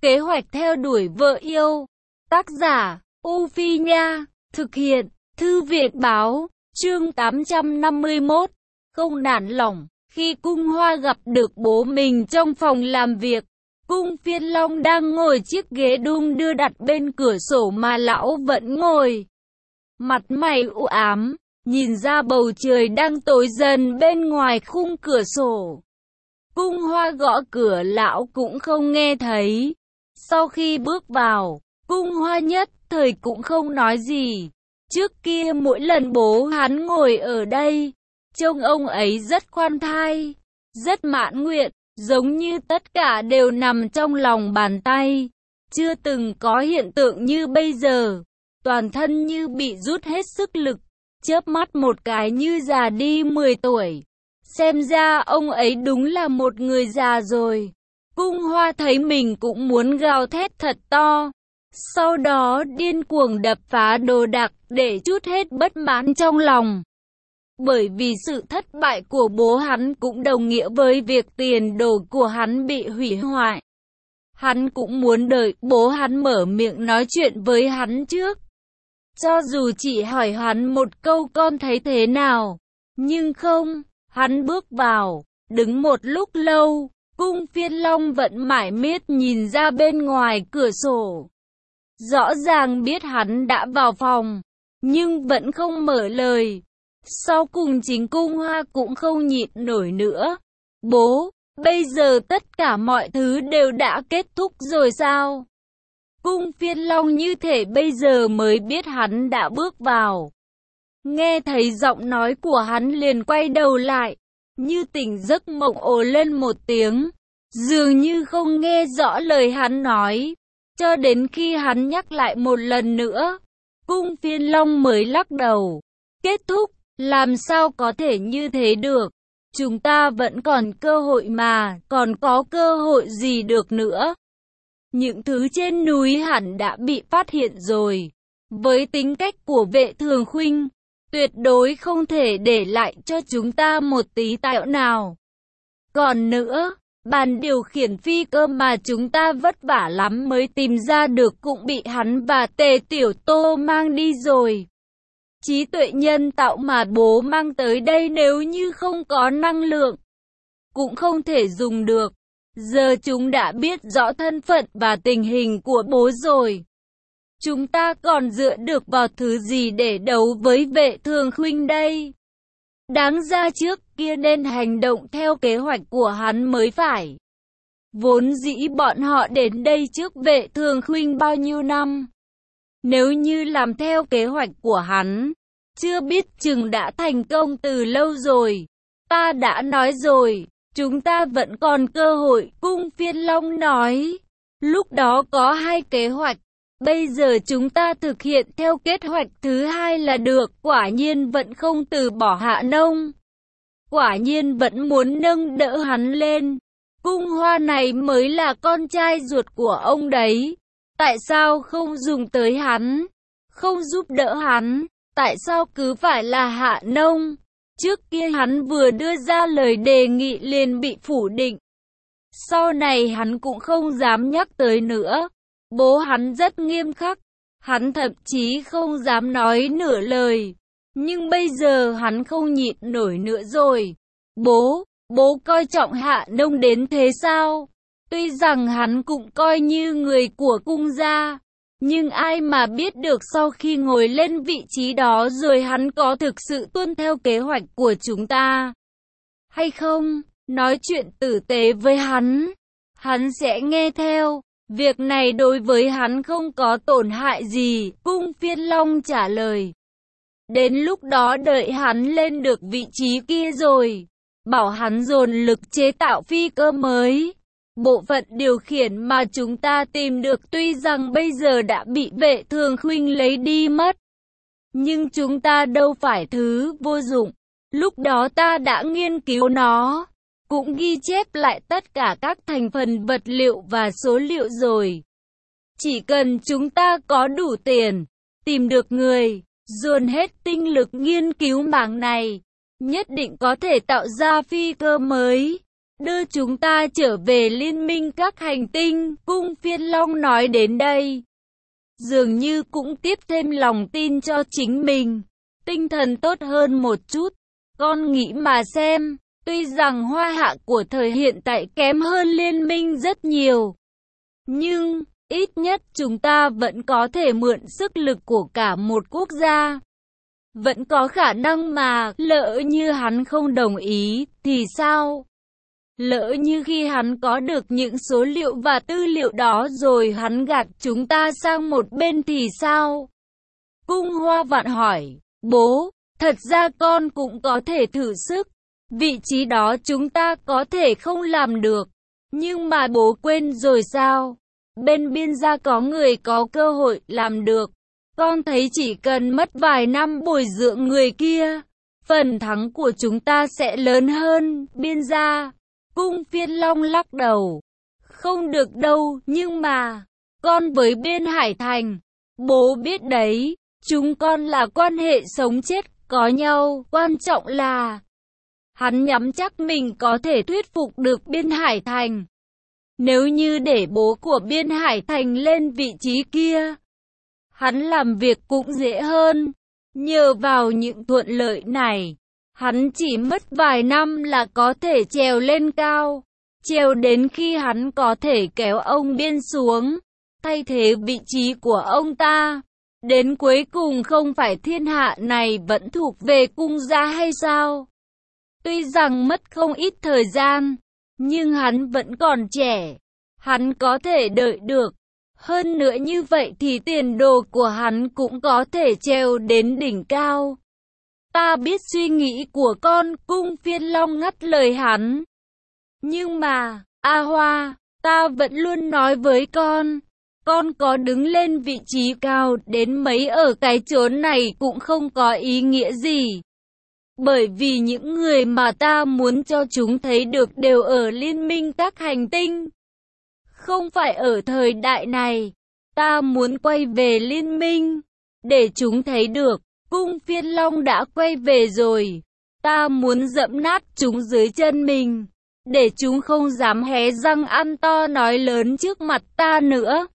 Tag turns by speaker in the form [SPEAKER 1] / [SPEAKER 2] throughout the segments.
[SPEAKER 1] Kế hoạch theo đuổi vợ yêu. Tác giả, U Phi Nha. Thực hiện, Thư viện Báo. Chương 851. Không nản lòng. Khi Cung Hoa gặp được bố mình trong phòng làm việc, Cung Phiên Long đang ngồi chiếc ghế đung đưa đặt bên cửa sổ mà lão vẫn ngồi. Mặt mày u ám, nhìn ra bầu trời đang tối dần bên ngoài khung cửa sổ. Cung Hoa gõ cửa lão cũng không nghe thấy. Sau khi bước vào, Cung Hoa nhất thời cũng không nói gì. Trước kia mỗi lần bố hắn ngồi ở đây, trông ông ấy rất khoan thai, rất mãn nguyện, giống như tất cả đều nằm trong lòng bàn tay. Chưa từng có hiện tượng như bây giờ, toàn thân như bị rút hết sức lực, chớp mắt một cái như già đi 10 tuổi. Xem ra ông ấy đúng là một người già rồi. Cung Hoa thấy mình cũng muốn gào thét thật to. Sau đó điên cuồng đập phá đồ đạc để trút hết bất mãn trong lòng. Bởi vì sự thất bại của bố hắn cũng đồng nghĩa với việc tiền đồ của hắn bị hủy hoại. Hắn cũng muốn đợi bố hắn mở miệng nói chuyện với hắn trước. Cho dù chỉ hỏi hắn một câu con thấy thế nào. Nhưng không, hắn bước vào, đứng một lúc lâu. Cung Phiên Long vẫn mải miết nhìn ra bên ngoài cửa sổ. Rõ ràng biết hắn đã vào phòng, nhưng vẫn không mở lời. Sau cùng chính Cung Hoa cũng không nhịn nổi nữa. Bố, bây giờ tất cả mọi thứ đều đã kết thúc rồi sao? Cung Phiên Long như thể bây giờ mới biết hắn đã bước vào. Nghe thấy giọng nói của hắn liền quay đầu lại, như tỉnh giấc mộng ồ lên một tiếng, dường như không nghe rõ lời hắn nói. Cho đến khi hắn nhắc lại một lần nữa, Cung Phiên Long mới lắc đầu. Kết thúc, làm sao có thể như thế được? Chúng ta vẫn còn cơ hội mà, còn có cơ hội gì được nữa? Những thứ trên núi hẳn đã bị phát hiện rồi. Với tính cách của Vệ Thường Khuynh, tuyệt đối không thể để lại cho chúng ta một tí tẹo nào. Còn nữa, bàn điều khiển phi cơ mà chúng ta vất vả lắm mới tìm ra được cũng bị hắn và Tề Tiểu Tô mang đi rồi. Trí tuệ nhân tạo mà bố mang tới đây nếu như không có năng lượng, cũng không thể dùng được. Giờ chúng đã biết rõ thân phận và tình hình của bố rồi. Chúng ta còn dựa được vào thứ gì để đấu với Vệ Thường Khuynh đây? Đáng ra trước kia nên hành động theo kế hoạch của hắn mới phải. Vốn dĩ bọn họ đến đây trước Vệ Thường Khuynh bao nhiêu năm. Nếu như làm theo kế hoạch của hắn, chưa biết chừng đã thành công từ lâu rồi. Ta đã nói rồi, chúng ta vẫn còn cơ hội, Cung Phiên Long nói. Lúc đó có hai kế hoạch, bây giờ chúng ta thực hiện theo kế hoạch thứ hai là được. Quả nhiên vẫn không từ bỏ Hạ Nông. Quả nhiên vẫn muốn nâng đỡ hắn lên. Cung Hoa này mới là con trai ruột của ông đấy. Tại sao không dùng tới hắn? Không giúp đỡ hắn? Tại sao cứ phải là Hạ Nông? Trước kia hắn vừa đưa ra lời đề nghị liền bị phủ định. Sau này hắn cũng không dám nhắc tới nữa. Bố hắn rất nghiêm khắc. Hắn thậm chí không dám nói nửa lời. Nhưng bây giờ hắn không nhịn nổi nữa rồi. Bố coi trọng Hạ Nông đến thế sao? Tuy rằng hắn cũng coi như người của cung gia. Nhưng ai mà biết được sau khi ngồi lên vị trí đó rồi hắn có thực sự tuân theo kế hoạch của chúng ta hay không? Nói chuyện tử tế với hắn, hắn sẽ nghe theo. Việc này đối với hắn không có tổn hại gì, Cung Phiên Long trả lời. Đến lúc đó đợi hắn lên được vị trí kia rồi, bảo hắn dồn lực chế tạo phi cơ mới. Bộ phận điều khiển mà chúng ta tìm được tuy rằng bây giờ đã bị Vệ Thường Khuynh lấy đi mất. Nhưng chúng ta đâu phải thứ vô dụng. Lúc đó ta đã nghiên cứu nó, cũng ghi chép lại tất cả các thành phần vật liệu và số liệu rồi. Chỉ cần chúng ta có đủ tiền, tìm được người, dồn hết tinh lực nghiên cứu mảng này, nhất định có thể tạo ra phi cơ mới. đưa chúng ta trở về liên minh các hành tinh. Cung Phiên Long nói đến đây, dường như cũng tiếp thêm lòng tin cho chính mình, tinh thần tốt hơn một chút. Con nghĩ mà xem, tuy rằng Hoa Hạ của thời hiện tại kém hơn liên minh rất nhiều, nhưng ít nhất chúng ta vẫn có thể mượn sức lực của cả một quốc gia. Vẫn có khả năng mà, lỡ như hắn không đồng ý, thì sao? Lỡ như khi hắn có được những số liệu và tư liệu đó rồi hắn gạt chúng ta sang một bên thì sao? Cung Hoa Vạn hỏi, bố, thật ra con cũng có thể thử sức. Vị trí đó chúng ta có thể không làm được. Nhưng mà bố quên rồi sao? Bên biên gia có người có cơ hội làm được. Con thấy chỉ cần mất vài năm bồi dưỡng người kia, phần thắng của chúng ta sẽ lớn hơn. Biên gia. Cung Phiên Long lắc đầu. Không được đâu, nhưng mà, con với Biên Hải Thành, bố biết đấy, chúng con là quan hệ sống chết có nhau, quan trọng là hắn nhắm chắc mình có thể thuyết phục được Biên Hải Thành. Nếu như để bố của Biên Hải Thành lên vị trí kia, hắn làm việc cũng dễ hơn. Nhờ vào những thuận lợi này, hắn chỉ mất vài năm là có thể trèo lên cao, trèo đến khi hắn có thể kéo ông Biên xuống, thay thế vị trí của ông ta. Đến cuối cùng không phải thiên hạ này vẫn thuộc về cung gia hay sao? Tuy rằng mất không ít thời gian, nhưng hắn vẫn còn trẻ, hắn có thể đợi được. Hơn nữa như vậy thì tiền đồ của hắn cũng có thể trèo đến đỉnh cao. Ta biết suy nghĩ của con, Cung Phiên Long ngắt lời hắn. Nhưng mà, A Hoa, ta vẫn luôn nói với con có đứng lên vị trí cao đến mấy ở cái chốn này cũng không có ý nghĩa gì. Bởi vì những người mà ta muốn cho chúng thấy được đều ở liên minh các hành tinh. Không phải ở thời đại này, ta muốn quay về liên minh, để chúng thấy được, Cung Phiên Long đã quay về rồi. Ta muốn dẫm nát chúng dưới chân mình, để chúng không dám hé răng ăn to nói lớn trước mặt ta nữa.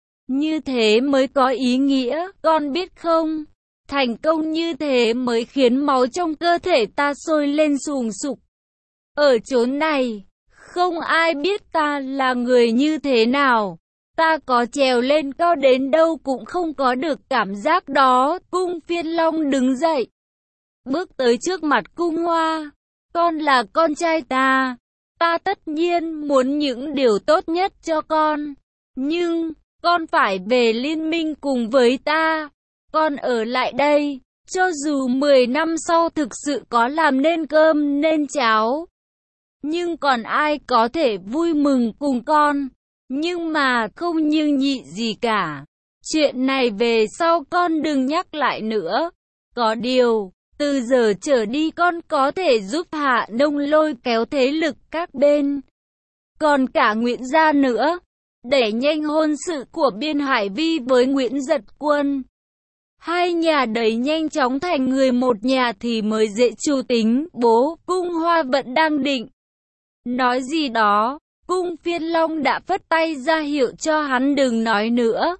[SPEAKER 1] Như thế mới có ý nghĩa, con biết không? Thành công như thế mới khiến máu trong cơ thể ta sôi lên sùng sục. Ở chốn này, không ai biết ta là người như thế nào. Ta có trèo lên cao đến đâu cũng không có được cảm giác đó. Cung Phiên Long đứng dậy, bước tới trước mặt Cung Hoa. Con là con trai ta. Ta tất nhiên muốn những điều tốt nhất cho con. Nhưng, con phải về liên minh cùng với ta. Con ở lại đây, cho dù 10 năm sau thực sự có làm nên cơm nên cháo. Nhưng còn ai có thể vui mừng cùng con. Nhưng mà không nhưng nhị gì cả. Chuyện này về sau con đừng nhắc lại nữa. Có điều, từ giờ trở đi con có thể giúp Hạ Nông lôi kéo thế lực các bên. Còn cả Nguyễn gia nữa. Đẩy nhanh hôn sự của Biên Hải Vi với Nguyễn Giật Quân. Hai nhà đấy nhanh chóng thành người một nhà thì mới dễ chu tính. Bố, Cung Hoa vẫn đang định nói gì đó. Cung Phiên Long đã phất tay ra hiệu cho hắn đừng nói nữa.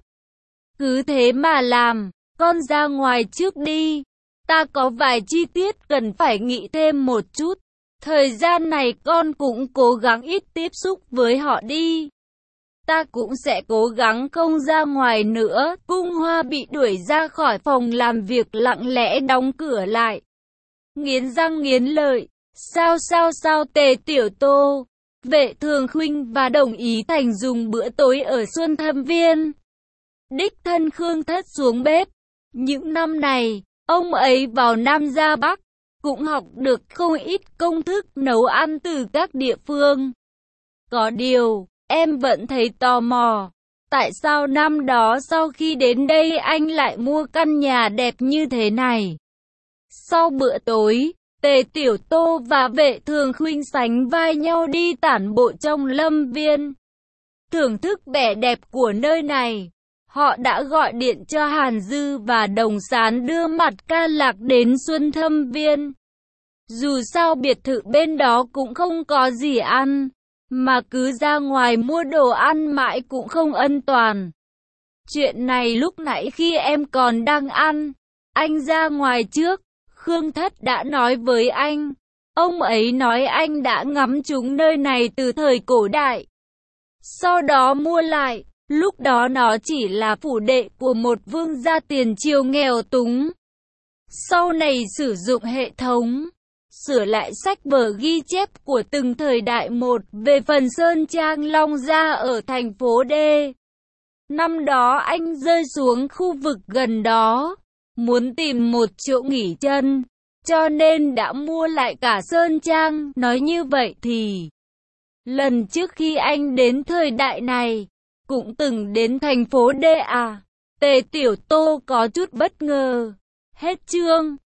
[SPEAKER 1] Cứ thế mà làm, con ra ngoài trước đi. Ta có vài chi tiết cần phải nghĩ thêm một chút. Thời gian này con cũng cố gắng ít tiếp xúc với họ đi. Ta cũng sẽ cố gắng không ra ngoài nữa. Cung Hoa bị đuổi ra khỏi phòng làm việc lặng lẽ đóng cửa lại. Nghiến răng nghiến lợi. Sao Tề Tiểu Tô, Vệ Thường Khuynh và Đồng Ý Thành dùng bữa tối ở Xuân Thâm Viên. Đích thân Khương Thất xuống bếp. Những năm này, ông ấy vào Nam ra Bắc, cũng học được không ít công thức nấu ăn từ các địa phương. Có điều, em vẫn thấy tò mò. Tại sao năm đó sau khi đến đây anh lại mua căn nhà đẹp như thế này? Sau bữa tối, Tề Tiểu Tô và Vệ Thường Khuynh sánh vai nhau đi tản bộ trong lâm viên. Thưởng thức vẻ đẹp của nơi này, họ đã gọi điện cho Hàn Dư và Đồng Sán đưa mặt Ca Lạc đến Xuân Thâm Viên. Dù sao biệt thự bên đó cũng không có gì ăn, mà cứ ra ngoài mua đồ ăn mãi cũng không an toàn. Chuyện này lúc nãy khi em còn đang ăn, anh ra ngoài trước, Khương Thất đã nói với anh. Ông ấy nói anh đã ngắm trúng nơi này từ thời cổ đại. Sau đó mua lại, lúc đó nó chỉ là phủ đệ của một vương gia tiền triều nghèo túng. Sau này sử dụng hệ thống, sửa lại sách vở ghi chép của từng thời đại một về phần Sơn Trang Long Gia ở thành phố D. Năm đó anh rơi xuống khu vực gần đó, muốn tìm một chỗ nghỉ chân, cho nên đã mua lại cả Sơn Trang. Nói như vậy thì, lần trước khi anh đến thời đại này, cũng từng đến thành phố D à? Tề Tiểu Tô có chút bất ngờ. Hết chương.